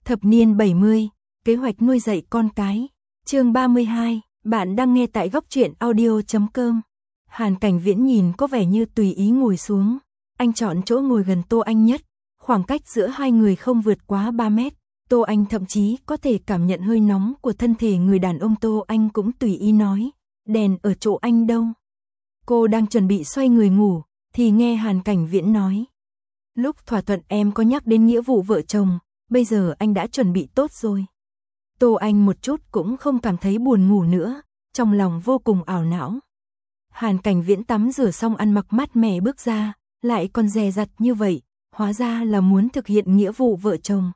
Thập niên 70, kế hoạch nuôi dạy con cái. Chương 32, bạn đang nghe tại góc truyện audio.com. Hàn Cảnh Viễn nhìn có vẻ như tùy ý ngồi xuống. Anh chọn chỗ ngồi gần Tô Anh nhất, khoảng cách giữa hai người không vượt quá 3 mét. Tô Anh thậm chí có thể cảm nhận hơi nóng của thân thể người đàn ông. Tô Anh cũng tùy ý nói, đèn ở chỗ anh đâu? Cô đang chuẩn bị xoay người ngủ, thì nghe Hàn Cảnh Viễn nói. Lúc thỏa thuận em có nhắc đến nghĩa vụ vợ chồng, bây giờ anh đã chuẩn bị tốt rồi. Tô Anh một chút cũng không cảm thấy buồn ngủ nữa, trong lòng vô cùng ảo não. Hàn Cảnh Viễn tắm rửa xong ăn mặc mát mẻ bước ra, lại còn dè dặt như vậy, hóa ra là muốn thực hiện nghĩa vụ vợ chồng.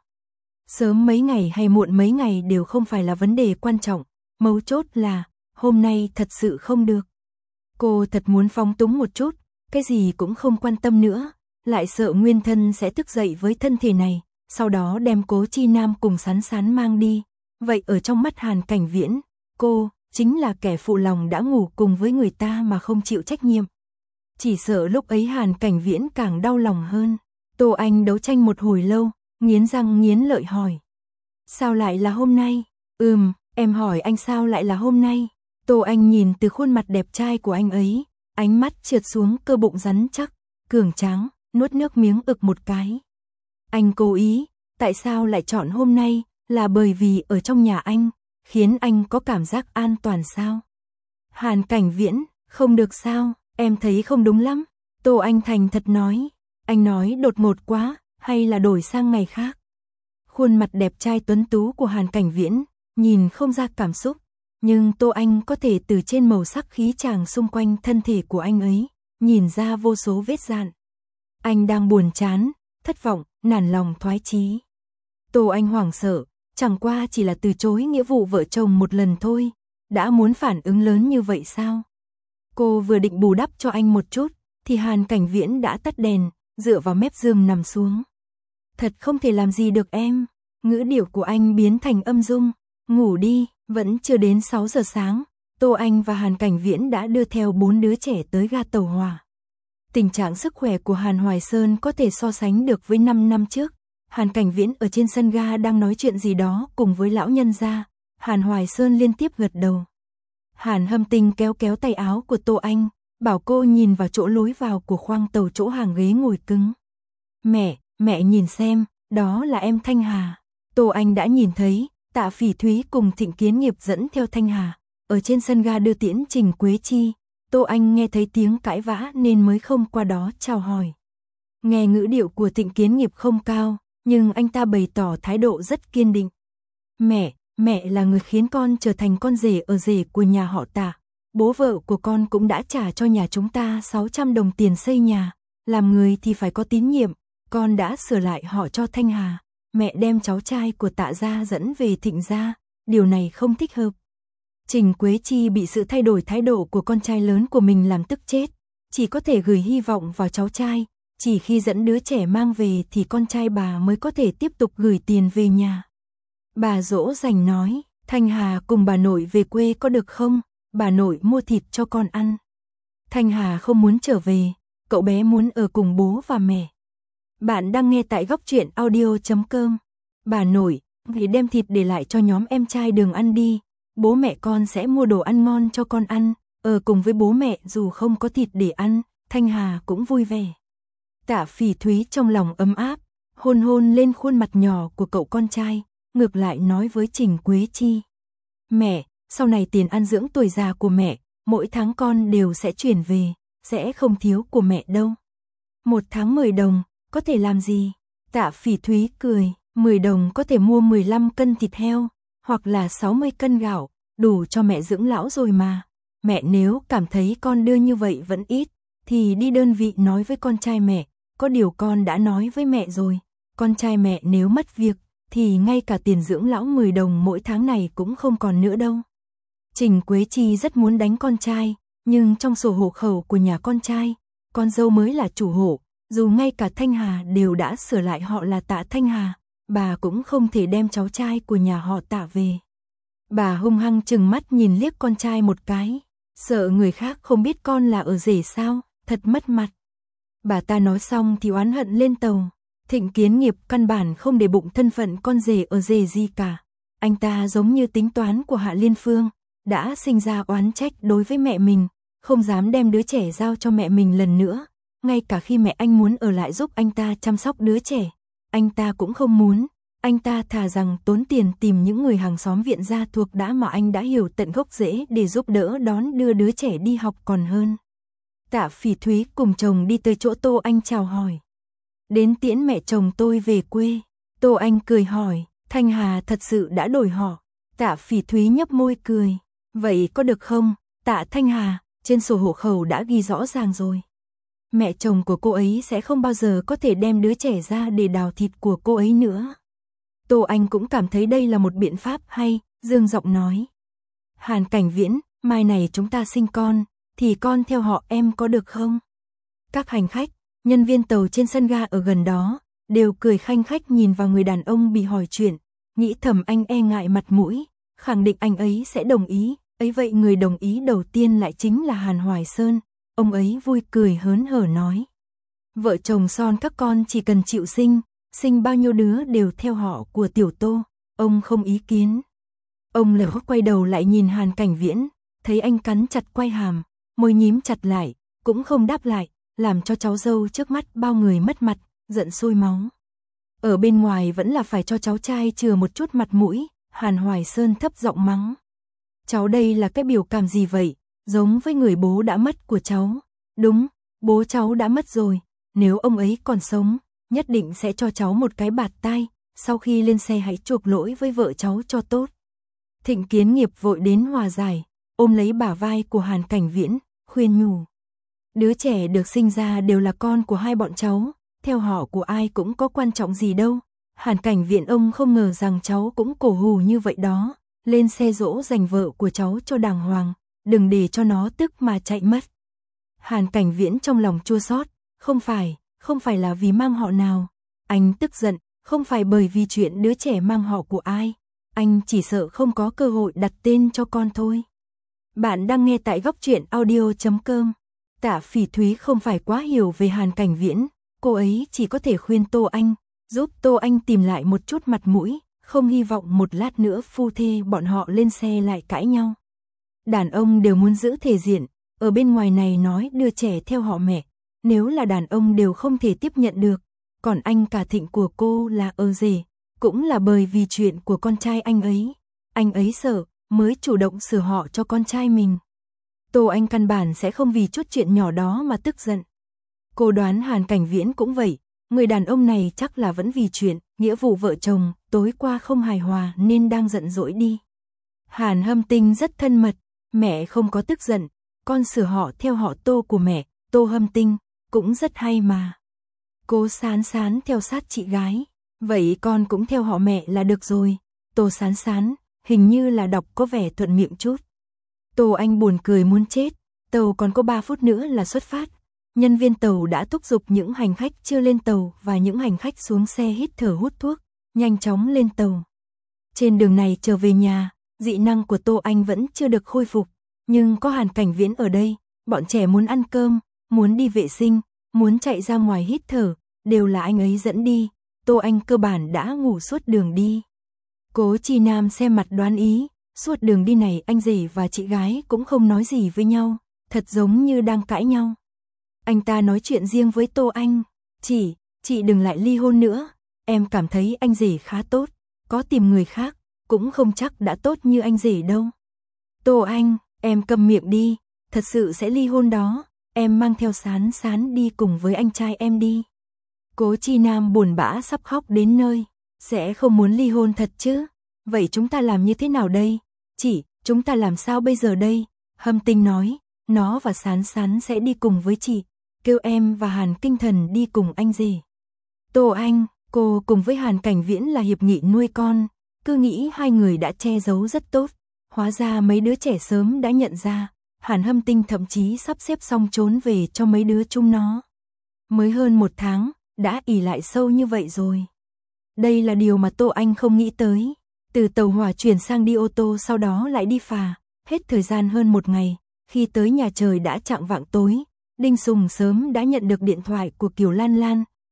Sớm mấy ngày hay muộn mấy ngày đều không phải là vấn đề quan trọng, mấu chốt là, hôm nay thật sự không được. Cô thật muốn phóng túng một chút, cái gì cũng không quan tâm nữa, lại sợ nguyên thân sẽ thức dậy với thân thể này, sau đó đem Cố Chi Nam cùng Sán Sán mang đi. Vậy ở trong mắt Hàn Cảnh Viễn, cô chính là kẻ phụ lòng đã ngủ cùng với người ta mà không chịu trách nhiệm. Chỉ sợ lúc ấy Hàn Cảnh Viễn càng đau lòng hơn. Tô Anh đấu tranh một hồi lâu, nghiến răng nghiến lợi hỏi. Sao lại là hôm nay? Em hỏi anh sao lại là hôm nay? Tô Anh nhìn từ khuôn mặt đẹp trai của anh ấy, ánh mắt trượt xuống cơ bụng rắn chắc, cường tráng, nuốt nước miếng ực một cái. Anh cố ý, tại sao lại chọn hôm nay, là bởi vì ở trong nhà anh, khiến anh có cảm giác an toàn sao? Hàn Cảnh Viễn, không được sao, em thấy không đúng lắm. Tô Anh thành thật nói, anh nói đột ngột quá, hay là đổi sang ngày khác? Khuôn mặt đẹp trai tuấn tú của Hàn Cảnh Viễn, nhìn không ra cảm xúc, nhưng Tô Anh có thể từ trên màu sắc khí chàng xung quanh thân thể của anh ấy, nhìn ra vô số vết dạn. Anh đang buồn chán, thất vọng, nản lòng thoái chí. Tô Anh hoảng sợ, chẳng qua chỉ là từ chối nghĩa vụ vợ chồng một lần thôi, đã muốn phản ứng lớn như vậy sao? Cô vừa định bù đắp cho anh một chút, thì Hàn Cảnh Viễn đã tắt đèn, dựa vào mép giường nằm xuống. Thật không thể làm gì được em. Ngữ điệu của anh biến thành âm dung. Ngủ đi, vẫn chưa đến 6 giờ sáng, Tô Anh và Hàn Cảnh Viễn đã đưa theo 4 đứa trẻ tới ga tàu hỏa. Tình trạng sức khỏe của Hàn Hoài Sơn có thể so sánh được với 5 năm trước. Hàn Cảnh Viễn ở trên sân ga đang nói chuyện gì đó cùng với lão nhân gia. Hàn Hoài Sơn liên tiếp gật đầu. Hàn Hâm Tinh kéo kéo tay áo của Tô Anh, bảo cô nhìn vào chỗ lối vào của khoang tàu, chỗ hàng ghế ngồi cứng. Mẹ nhìn xem, đó là em Thanh Hà. Tô Anh đã nhìn thấy, Tạ Phỉ Thúy cùng Thịnh Kiến Nghiệp dẫn theo Thanh Hà, ở trên sân ga đưa tiễn Trình Quế Chi. Tô Anh nghe thấy tiếng cãi vã nên mới không qua đó chào hỏi. Nghe ngữ điệu của Thịnh Kiến Nghiệp không cao, nhưng anh ta bày tỏ thái độ rất kiên định. Mẹ là người khiến con trở thành con rể ở rể của nhà họ Tạ. Bố vợ của con cũng đã trả cho nhà chúng ta 600 đồng tiền xây nhà. Làm người thì phải có tín nhiệm, con đã sửa lại họ cho Thanh Hà. Mẹ đem cháu trai của Tạ gia dẫn về Thịnh gia, điều này không thích hợp. Trình Quế Chi bị sự thay đổi thái độ của con trai lớn của mình làm tức chết, chỉ có thể gửi hy vọng vào cháu trai, chỉ khi dẫn đứa trẻ mang về thì con trai bà mới có thể tiếp tục gửi tiền về nhà. Bà dỗ dành nói, Thanh Hà cùng bà nội về quê có được không? Bà nội mua thịt cho con ăn. Thanh Hà không muốn trở về, cậu bé muốn ở cùng bố và mẹ. Bạn đang nghe tại góc truyện audio.com. Bà nội, hãy đem thịt để lại cho nhóm em trai Đường ăn đi. Bố mẹ con sẽ mua đồ ăn ngon cho con ăn. Ở cùng với bố mẹ dù không có thịt để ăn, Thanh Hà cũng vui vẻ. Tạ Phỉ Thúy trong lòng ấm áp, hôn lên khuôn mặt nhỏ của cậu con trai, ngược lại nói với Trình Quế Chi. Mẹ, sau này tiền ăn dưỡng tuổi già của mẹ, mỗi tháng con đều sẽ chuyển về, sẽ không thiếu của mẹ đâu. 1 tháng 10 đồng, có thể làm gì? Tạ Phỉ Thúy cười, 10 đồng có thể mua 15 cân thịt heo, hoặc là 60 cân gạo, đủ cho mẹ dưỡng lão rồi mà. Mẹ nếu cảm thấy con đưa như vậy vẫn ít, thì đi đơn vị nói với con trai mẹ, có điều con đã nói với mẹ rồi, con trai mẹ nếu mất việc, thì ngay cả tiền dưỡng lão 10 đồng mỗi tháng này cũng không còn nữa đâu. Trình Quế Chi rất muốn đánh con trai, nhưng trong sổ hộ khẩu của nhà con trai, con dâu mới là chủ hộ, dù ngay cả Thanh Hà đều đã sửa lại họ là Tạ Thanh Hà, bà cũng không thể đem cháu trai của nhà họ Tạ về. Bà hung hăng trừng mắt nhìn liếc con trai một cái, sợ người khác không biết con là ở rể sao, thật mất mặt. Bà ta nói xong thì oán hận lên tàu. Thịnh Kiến Nghiệp căn bản không để bụng thân phận con rể ở rể gì cả. Anh ta giống như tính toán của Hạ Liên Phương, đã sinh ra oán trách đối với mẹ mình, không dám đem đứa trẻ giao cho mẹ mình lần nữa. Ngay cả khi mẹ anh muốn ở lại giúp anh ta chăm sóc đứa trẻ, anh ta cũng không muốn. Anh ta thà rằng tốn tiền tìm những người hàng xóm viện gia thuộc đã mà anh đã hiểu tận gốc rễ để giúp đỡ đón đưa đứa trẻ đi học còn hơn. Tạ Phỉ Thúy cùng chồng đi tới chỗ Tô Anh chào hỏi. Đến tiễn mẹ chồng tôi về quê. Tô Anh cười hỏi, Thanh Hà thật sự đã đổi họ. Tạ Phỉ Thúy nhấp môi cười. Vậy có được không, Tạ Thanh Hà, trên sổ hộ khẩu đã ghi rõ ràng rồi. Mẹ chồng của cô ấy sẽ không bao giờ có thể đem đứa trẻ ra để đào thịt của cô ấy nữa. Tô Anh cũng cảm thấy đây là một biện pháp hay, dương giọng nói. Hàn Cảnh Viễn, mai này chúng ta sinh con, thì con theo họ em có được không? Các hành khách, nhân viên tàu trên sân ga ở gần đó, đều cười khanh khách nhìn vào người đàn ông bị hỏi chuyện, nghĩ thầm anh e ngại mặt mũi, khẳng định anh ấy sẽ đồng ý, ấy vậy người đồng ý đầu tiên lại chính là Hàn Hoài Sơn, ông ấy vui cười hớn hở nói. Vợ chồng son các con chỉ cần chịu sinh bao nhiêu đứa đều theo họ của tiểu Tô, ông không ý kiến. Ông lờ quay đầu lại nhìn Hàn Cảnh Viễn, thấy anh cắn chặt quai hàm, môi nhím chặt lại, cũng không đáp lại, làm cho cháu dâu trước mắt bao người mất mặt, giận sôi máu. Ở bên ngoài vẫn là phải cho cháu trai chừa một chút mặt mũi, Hàn Hoài Sơn thấp giọng mắng. Cháu đây là cái biểu cảm gì vậy, giống với người bố đã mất của cháu. Đúng, bố cháu đã mất rồi, nếu ông ấy còn sống, nhất định sẽ cho cháu một cái bạt tai, sau khi lên xe hãy chuộc lỗi với vợ cháu cho tốt. Thịnh Kiến Nghiệp vội đến hòa giải, ôm lấy bả vai của Hàn Cảnh Viễn, khuyên nhủ. Đứa trẻ được sinh ra đều là con của hai bọn cháu, theo họ của ai cũng có quan trọng gì đâu. Hàn Cảnh Viễn ông không ngờ rằng cháu cũng cổ hù như vậy đó, lên xe dỗ dành vợ của cháu cho đàng hoàng, đừng để cho nó tức mà chạy mất. Hàn Cảnh Viễn trong lòng chua xót, không phải là vì mang họ nào. Anh tức giận, không phải bởi vì chuyện đứa trẻ mang họ của ai, anh chỉ sợ không có cơ hội đặt tên cho con thôi. Bạn đang nghe tại Góc Truyện Audio.com. Tạ Phỉ Thúy không phải quá hiểu về Hàn Cảnh Viễn, cô ấy chỉ có thể khuyên Tô Anh, giúp Tô Anh tìm lại một chút mặt mũi, không hy vọng một lát nữa phu thê bọn họ lên xe lại cãi nhau. Đàn ông đều muốn giữ thể diện, ở bên ngoài này nói đưa trẻ theo họ mẹ, nếu là đàn ông đều không thể tiếp nhận được, còn anh cả Thịnh của cô là rể, cũng là bởi vì chuyện của con trai anh ấy sợ, mới chủ động sửa họ cho con trai mình. Tô Anh căn bản sẽ không vì chút chuyện nhỏ đó mà tức giận. Cô đoán Hàn Cảnh Viễn cũng vậy, người đàn ông này chắc là vẫn vì chuyện, nghĩa vụ vợ chồng, tối qua không hài hòa nên đang giận dỗi đi. Hàn Hâm Tinh rất thân mật, mẹ không có tức giận, con sửa họ theo họ Tô của mẹ, Tô Hâm Tinh, cũng rất hay mà. Cô Sán Sán theo sát chị gái, vậy con cũng theo họ mẹ là được rồi. Tô Sán Sán, hình như là đọc có vẻ thuận miệng chút. Tô Anh buồn cười muốn chết, tàu còn có 3 phút nữa là xuất phát. Nhân viên tàu đã thúc giục những hành khách chưa lên tàu và những hành khách xuống xe hít thở hút thuốc, nhanh chóng lên tàu. Trên đường này trở về nhà, dị năng của Tô Anh vẫn chưa được khôi phục, nhưng có Hàn Cảnh Viễn ở đây, bọn trẻ muốn ăn cơm, muốn đi vệ sinh, muốn chạy ra ngoài hít thở, đều là anh ấy dẫn đi. Tô Anh cơ bản đã ngủ suốt đường đi. Cố Chi Nam xem mặt đoán ý, suốt đường đi này anh rể và chị gái cũng không nói gì với nhau, thật giống như đang cãi nhau. Anh ta nói chuyện riêng với Tô Anh, chị đừng lại ly hôn nữa, em cảm thấy anh rể khá tốt, có tìm người khác, cũng không chắc đã tốt như anh rể đâu. Tô Anh, em câm miệng đi, thật sự sẽ ly hôn đó, em mang theo Sán Sán đi cùng với anh trai em đi. Cố Chi Nam buồn bã sắp khóc đến nơi, sẽ không muốn ly hôn thật chứ, vậy chúng ta làm như thế nào đây? Chúng ta làm sao bây giờ đây? Hâm Tinh nói, nó và Sán Sán sẽ đi cùng với chị, kêu em và Hàn Kinh Thần đi cùng anh rể. Tô Anh, cô cùng với Hàn Cảnh Viễn là hiệp nghị nuôi con, cứ nghĩ hai người đã che giấu rất tốt, hóa ra mấy đứa trẻ sớm đã nhận ra, Hàn Hâm Tinh thậm chí sắp xếp xong trốn về cho mấy đứa chúng nó. Mới hơn 1 tháng, đã ỷ lại sâu như vậy rồi. Đây là điều mà Tô Anh không nghĩ tới. Từ tàu hỏa chuyển sang đi ô tô sau đó lại đi phà, hết thời gian hơn 1 ngày, khi tới nhà trời đã chạng vạng tối, Đinh Sùng sớm đã nhận được điện thoại của Kiều Lan Lan,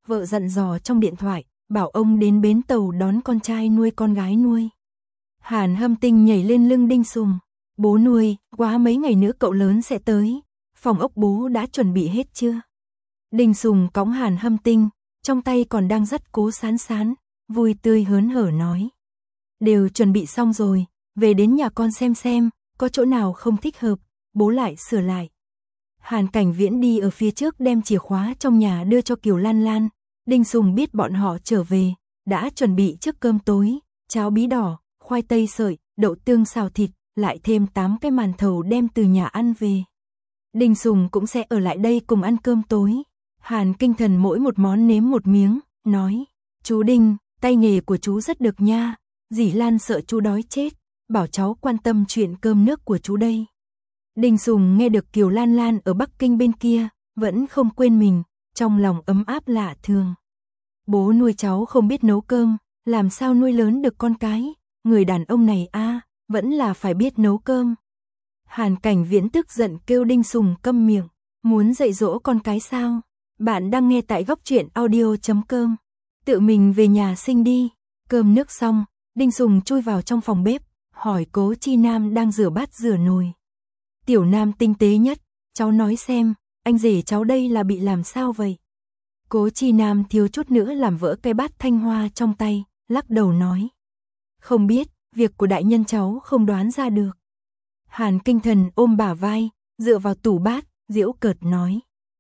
vợ dặn dò trong điện thoại, bảo ông đến bến tàu đón con trai nuôi con gái nuôi. Hàn Hâm Tinh nhảy lên lưng Đinh Sùng. Bố nuôi, quá mấy ngày nữa cậu lớn sẽ tới. Phòng ốc bố đã chuẩn bị hết chưa? Đinh Sùng cõng Hàn Hâm Tinh, trong tay còn đang dắt Cố Sán Sán, vui tươi hớn hở nói. Đều chuẩn bị xong rồi, về đến nhà con xem, có chỗ nào không thích hợp, bố lại sửa lại. Hàn Cảnh Viễn đi ở phía trước đem chìa khóa trong nhà đưa cho Kiều Lan Lan. Đinh Sùng biết bọn họ trở về, đã chuẩn bị trước cơm tối, cháo bí đỏ, khoai tây sợi, đậu tương xào thịt, lại thêm 8 cái màn thầu đem từ nhà ăn về. Đinh Sùng cũng sẽ ở lại đây cùng ăn cơm tối. Hàn Kinh Thần mỗi một món nếm một miếng, nói, chú Đinh, tay nghề của chú rất được nha, dì Lan sợ chú đói chết, bảo cháu quan tâm chuyện cơm nước của chú đây. Đinh Sùng nghe được Kiều Lan Lan ở Bắc Kinh bên kia, vẫn không quên mình, trong lòng ấm áp lạ thường. Bố nuôi cháu không biết nấu cơm, làm sao nuôi lớn được con cái, người đàn ông này vẫn là phải biết nấu cơm. Hàn Cảnh Viễn tức giận kêu Đinh Sùng câm miệng, muốn dạy dỗ con cái sao? Bạn đang nghe tại góc truyện audio.com. Tự mình về nhà sinh đi. Cơm nước xong, Đinh Sùng chui vào trong phòng bếp, hỏi Cố Chi Nam đang rửa bát rửa nồi. Tiểu Nam tinh tế nhất, cháu nói xem, anh rể cháu đây là bị làm sao vậy? Cố Chi Nam thiếu chút nữa làm vỡ cái bát thanh hoa trong tay, lắc đầu nói. Không biết, việc của đại nhân cháu không đoán ra được. Hàn Kinh Thần ôm bả vai, dựa vào tủ bát, giễu cợt nói.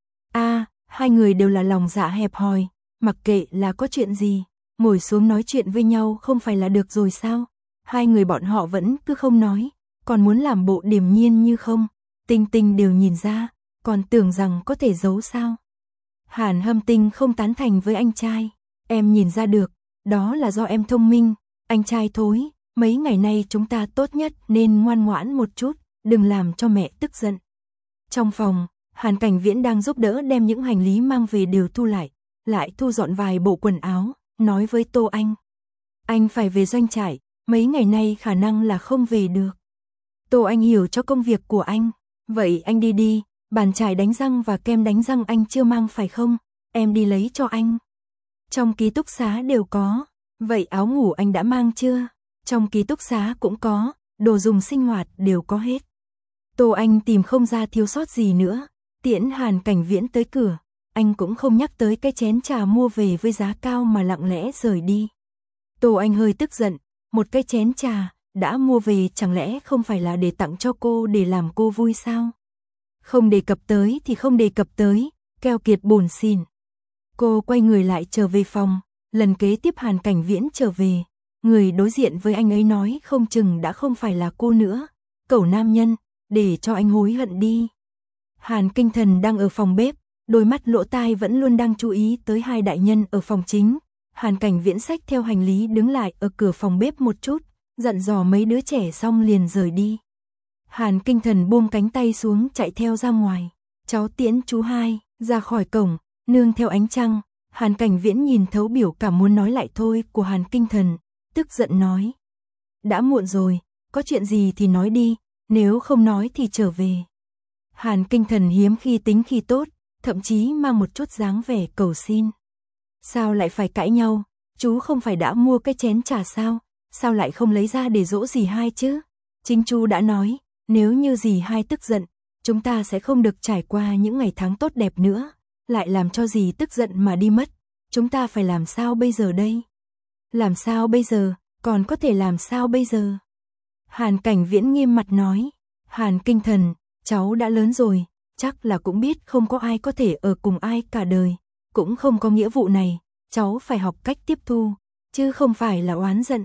Hai người đều là lòng dạ hẹp hòi, mặc kệ là có chuyện gì, ngồi xuống nói chuyện với nhau không phải là được rồi sao? Hai người bọn họ vẫn cứ không nói, còn muốn làm bộ điềm nhiên như không, Tinh Tinh đều nhìn ra, còn tưởng rằng có thể giấu sao? Hàn Hâm Tinh không tán thành với anh trai, em nhìn ra được, đó là do em thông minh, anh trai thối, mấy ngày nay chúng ta tốt nhất nên ngoan ngoãn một chút, đừng làm cho mẹ tức giận. Trong phòng, Hàn Cảnh Viễn đang giúp đỡ đem những hành lý mang về đều thu lại thu dọn vài bộ quần áo, nói với Tô Anh. Anh phải về doanh trại, mấy ngày nay khả năng là không về được. Tô Anh hiểu cho công việc của anh, vậy anh đi, bàn chải đánh răng và kem đánh răng anh chưa mang phải không, em đi lấy cho anh. Trong ký túc xá đều có, vậy áo ngủ anh đã mang chưa? Trong ký túc xá cũng có, đồ dùng sinh hoạt đều có hết. Tô Anh tìm không ra thiếu sót gì nữa, tiễn Hàn Cảnh Viễn tới cửa, anh cũng không nhắc tới cái chén trà mua về với giá cao mà lặng lẽ rời đi. Tô Anh hơi tức giận, một cái chén trà, đã mua về chẳng lẽ không phải là để tặng cho cô để làm cô vui sao? Không đề cập tới thì không đề cập tới, keo kiệt bổn xỉn. Cô quay người lại trở về phòng, lần kế tiếp Hàn Cảnh Viễn trở về, người đối diện với anh ấy nói không chừng đã không phải là cô nữa, cẩu nam nhân, để cho anh hối hận đi. Hàn Kinh Thần đang ở phòng bếp, đôi mắt lỗ tai vẫn luôn đang chú ý tới hai đại nhân ở phòng chính. Hàn Cảnh Viễn xách theo hành lý đứng lại ở cửa phòng bếp một chút, dặn dò mấy đứa trẻ xong liền rời đi. Hàn Kinh Thần buông cánh tay xuống chạy theo ra ngoài. Cháu tiễn chú hai, ra khỏi cổng, nương theo ánh trăng. Hàn Cảnh Viễn nhìn thấu biểu cảm muốn nói lại thôi của Hàn Kinh Thần, tức giận nói. Đã muộn rồi, có chuyện gì thì nói đi, nếu không nói thì trở về. Hàn Kinh Thần hiếm khi tính khi tốt, thậm chí mang một chút dáng vẻ cầu xin. Sao lại phải cãi nhau, chú không phải đã mua cái chén trà sao lại không lấy ra để dỗ dì hai chứ? Chính chú đã nói, nếu như dì hai tức giận, chúng ta sẽ không được trải qua những ngày tháng tốt đẹp nữa, lại làm cho dì tức giận mà đi mất. Chúng ta phải làm sao bây giờ đây? Làm sao bây giờ, còn có thể làm sao bây giờ? Hàn Cảnh Viễn nghiêm mặt nói, Hàn Kinh Thần, cháu đã lớn rồi, chắc là cũng biết không có ai có thể ở cùng ai cả đời, cũng không có nghĩa vụ này, cháu phải học cách tiếp thu, chứ không phải là oán giận.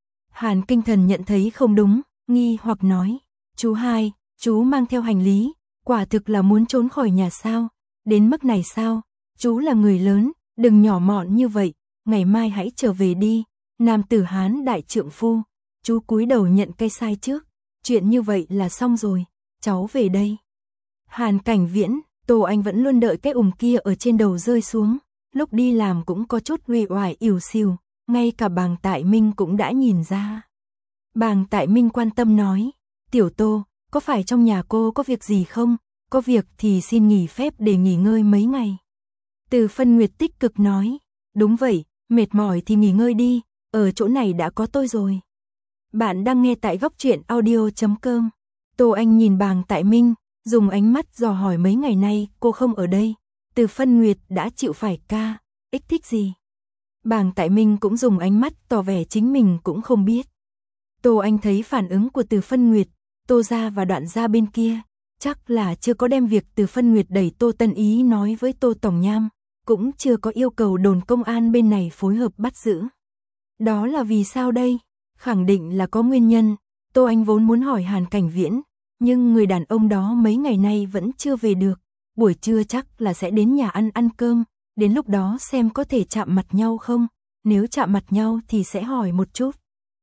Hàn Kinh Thần nhận thấy không đúng, nghi hoặc nói, chú hai, chú mang theo hành lý, quả thực là muốn trốn khỏi nhà sao, đến mức này sao, chú là người lớn, đừng nhỏ mọn như vậy, ngày mai hãy trở về đi, nam tử Hán đại trượng phu, chú cúi đầu nhận cái sai trước, chuyện như vậy là xong rồi, cháu về đây. Hàn Cảnh Viễn, Tô Anh vẫn luôn đợi cái kia ở trên đầu rơi xuống, lúc đi làm cũng có chút uể oải ỉu xìu, ngay cả Bàng Tại Minh cũng đã nhìn ra. Bàng Tại Minh quan tâm nói, Tiểu Tô, có phải trong nhà cô có việc gì không? Có việc thì xin nghỉ phép để nghỉ ngơi mấy ngày. Từ Phân Nguyệt tích cực nói, đúng vậy, mệt mỏi thì nghỉ ngơi đi, ở chỗ này đã có tôi rồi. Bạn đang nghe tại góc truyện audio.com. Tô Anh nhìn Bàng Tại Minh, dùng ánh mắt dò hỏi mấy ngày nay cô không ở đây, Từ Phân Nguyệt đã chịu phải ích thích gì. Bàng Tại Minh cũng dùng ánh mắt tỏ vẻ chính mình cũng không biết. Tô Anh thấy phản ứng của Từ Phân Nguyệt, Tô gia và Đoạn gia bên kia, chắc là chưa có đem việc Từ Phân Nguyệt đẩy Tô Tân Ý nói với Tô Tổng Nham, cũng chưa có yêu cầu đồn công an bên này phối hợp bắt giữ. Đó là vì sao đây? Khẳng định là có nguyên nhân. Tô Anh vốn muốn hỏi Hàn Cảnh Viễn, nhưng người đàn ông đó mấy ngày nay vẫn chưa về được. Buổi trưa chắc là sẽ đến nhà ăn cơm, đến lúc đó xem có thể chạm mặt nhau không, nếu chạm mặt nhau thì sẽ hỏi một chút.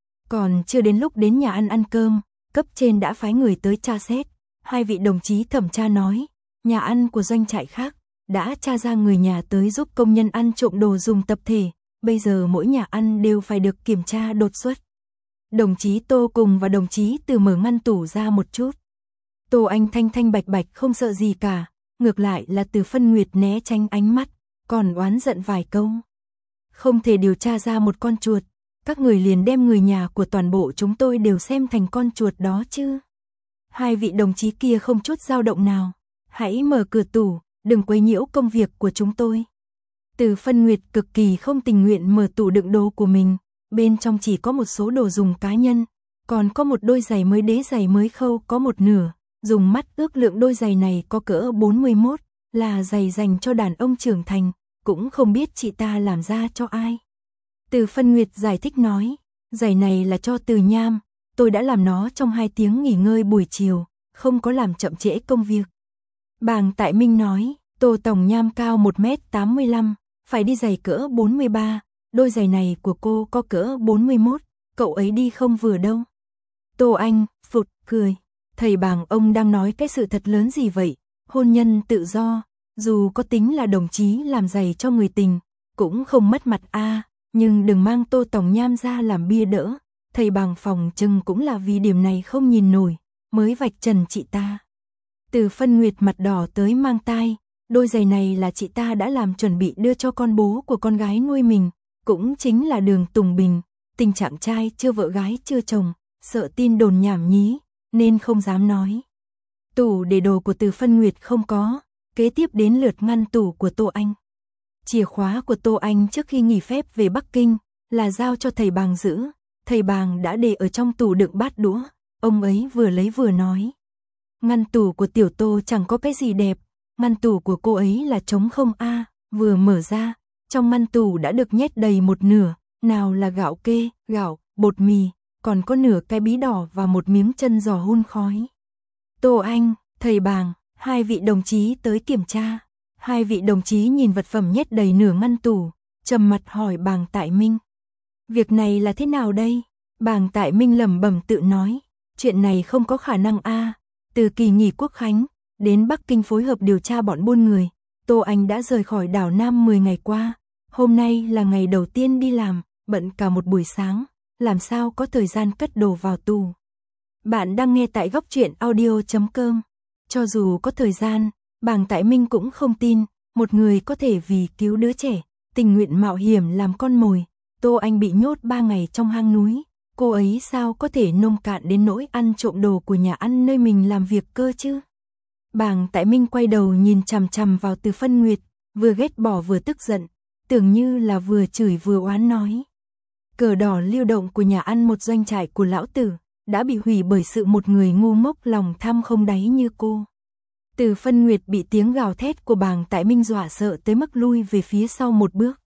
Còn chưa đến lúc đến nhà ăn cơm, cấp trên đã phái người tới tra xét. Hai vị đồng chí thẩm tra nói, nhà ăn của doanh trại khác đã tra ra người nhà tới giúp công nhân ăn trộm đồ dùng tập thể, bây giờ mỗi nhà ăn đều phải được kiểm tra đột xuất. Đồng chí Tô cùng và đồng chí Từ mở ngăn tủ ra một chút. Tô Anh thanh thanh bạch bạch không sợ gì cả, ngược lại là Từ Phân Nguyệt né tránh ánh mắt, còn oán giận vài câu. Không thể điều tra ra một con chuột, các người liền đem người nhà của toàn bộ chúng tôi đều xem thành con chuột đó chứ. Hai vị đồng chí kia không chút dao động nào, hãy mở cửa tủ, đừng quấy nhiễu công việc của chúng tôi. Từ Phân Nguyệt cực kỳ không tình nguyện mở tủ đựng đồ của mình, bên trong chỉ có một số đồ dùng cá nhân, còn có một đôi giày mới đế giày mới khâu có một nửa, dùng mắt ước lượng đôi giày này có cỡ 41, là giày dành cho đàn ông trưởng thành, cũng không biết chị ta làm ra cho ai. Từ Phân Nguyệt giải thích nói, giày này là cho Từ Nham, tôi đã làm nó trong 2 tiếng nghỉ ngơi buổi chiều, không có làm chậm trễ công việc. Bàng Tại Minh nói, Tô Tổng Nham cao 1m85, phải đi giày cỡ 43, đôi giày này của cô có cỡ 41, cậu ấy đi không vừa đâu. Tô Anh, phụt, cười, thầy Bàng ông đang nói cái sự thật lớn gì vậy, hôn nhân tự do, dù có tính là đồng chí làm giày cho người tình, cũng không mất mặt nhưng đừng mang Tô Tổng Nham ra làm bia đỡ, thầy Bàng phòng chừng cũng là vì điểm này không nhìn nổi, mới vạch trần chị ta. Từ Phân Nguyệt mặt đỏ tới mang tai, đôi giày này là chị ta đã làm chuẩn bị đưa cho con bố của con gái nuôi mình, cũng chính là Đường Tùng Bình, tình trạng trai chưa vợ gái chưa chồng, sợ tin đồn nhảm nhí, nên không dám nói. Tủ để đồ của Từ Phân Nguyệt không có, kế tiếp đến lượt ngăn tủ của Tô Anh. Chìa khóa của Tô Anh trước khi nghỉ phép về Bắc Kinh là giao cho thầy Bàng giữ, thầy Bàng đã để ở trong tủ đựng bát đũa, ông ấy vừa lấy vừa nói. Ngăn tủ của tiểu Tô chẳng có cái gì đẹp, ngăn tủ của cô ấy là trống không vừa mở ra, trong ngăn tủ đã được nhét đầy một nửa, nào là gạo kê, gạo, bột mì, còn có nửa cái bí đỏ và một miếng chân giò hun khói. Tô Anh, thầy Bàng, hai vị đồng chí tới kiểm tra. Hai vị đồng chí nhìn vật phẩm nhét đầy nửa ngăn tủ, trầm mặt hỏi Bàng Tại Minh. Việc này là thế nào đây? Bàng Tại Minh lẩm bẩm tự nói, chuyện này không có khả năng từ kỳ nghỉ Quốc khánh, đến Bắc Kinh phối hợp điều tra bọn buôn người, Tô Anh đã rời khỏi đảo Nam 10 ngày qua, hôm nay là ngày đầu tiên đi làm, bận cả một buổi sáng, làm sao có thời gian cất đồ vào tủ. Bạn đang nghe tại góc truyện audio.com. Cho dù có thời gian, Bàng Tại Minh cũng không tin, một người có thể vì cứu đứa trẻ, tình nguyện mạo hiểm làm con mồi. Tô Anh bị nhốt 3 ngày trong hang núi, cô ấy sao có thể nông cạn đến nỗi ăn trộm đồ của nhà ăn nơi mình làm việc cơ chứ? Bàng Tại Minh quay đầu nhìn chằm chằm vào Từ Phân Nguyệt, vừa ghét bỏ vừa tức giận, tưởng như là vừa chửi vừa oán nói. Cờ đỏ lưu động của nhà ăn một doanh trại của lão tử, đã bị hủy bởi sự một người ngu ngốc lòng tham không đáy như cô. Từ Phân Nguyệt bị tiếng gào thét của Bàng Tại Minh dọa sợ tới mức lui về phía sau một bước.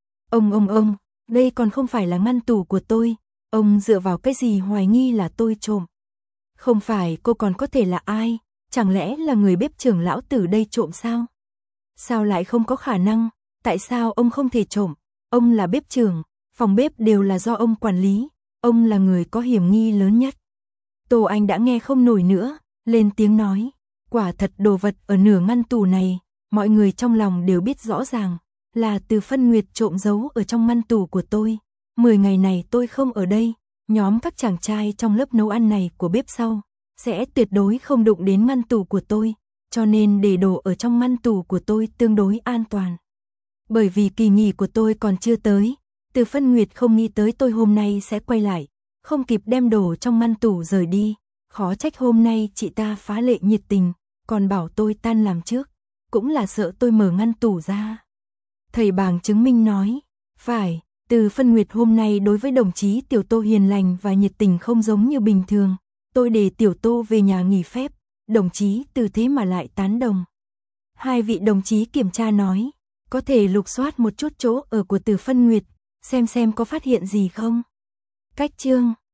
Ông, đây còn không phải là ngăn tủ của tôi, ông dựa vào cái gì hoài nghi là tôi trộm? Không phải cô còn có thể là ai, chẳng lẽ là người bếp trưởng lão tử đây trộm sao? Sao lại không có khả năng, tại sao ông không thể trộm? Ông là bếp trưởng, phòng bếp đều là do ông quản lý, ông là người có hiểm nghi lớn nhất. Tô Anh đã nghe không nổi nữa, lên tiếng nói. Quả thật đồ vật ở nửa ngăn tủ này, mọi người trong lòng đều biết rõ ràng, là Từ Phân Nguyệt trộm giấu ở trong ngăn tủ của tôi. 10 ngày này tôi không ở đây, nhóm các chàng trai trong lớp nấu ăn này của bếp sau, sẽ tuyệt đối không đụng đến ngăn tủ của tôi, cho nên để đồ ở trong ngăn tủ của tôi tương đối an toàn. Bởi vì kỳ nghỉ của tôi còn chưa tới, Từ Phân Nguyệt không nghĩ tới tôi hôm nay sẽ quay lại, không kịp đem đồ trong ngăn tủ rời đi, khó trách hôm nay chị ta phá lệ nhiệt tình, còn bảo tôi tan làm trước, cũng là sợ tôi mở ngăn tủ ra. Thầy Bàng chứng minh nói, phải, Từ Phân Nguyệt hôm nay đối với đồng chí Tiểu Tô hiền lành và nhiệt tình không giống như bình thường, tôi để Tiểu Tô về nhà nghỉ phép, đồng chí Từ thế mà lại tán đồng. Hai vị đồng chí kiểm tra nói, có thể lục soát một chút chỗ ở của Từ Phân Nguyệt, xem có phát hiện gì không. Cách chương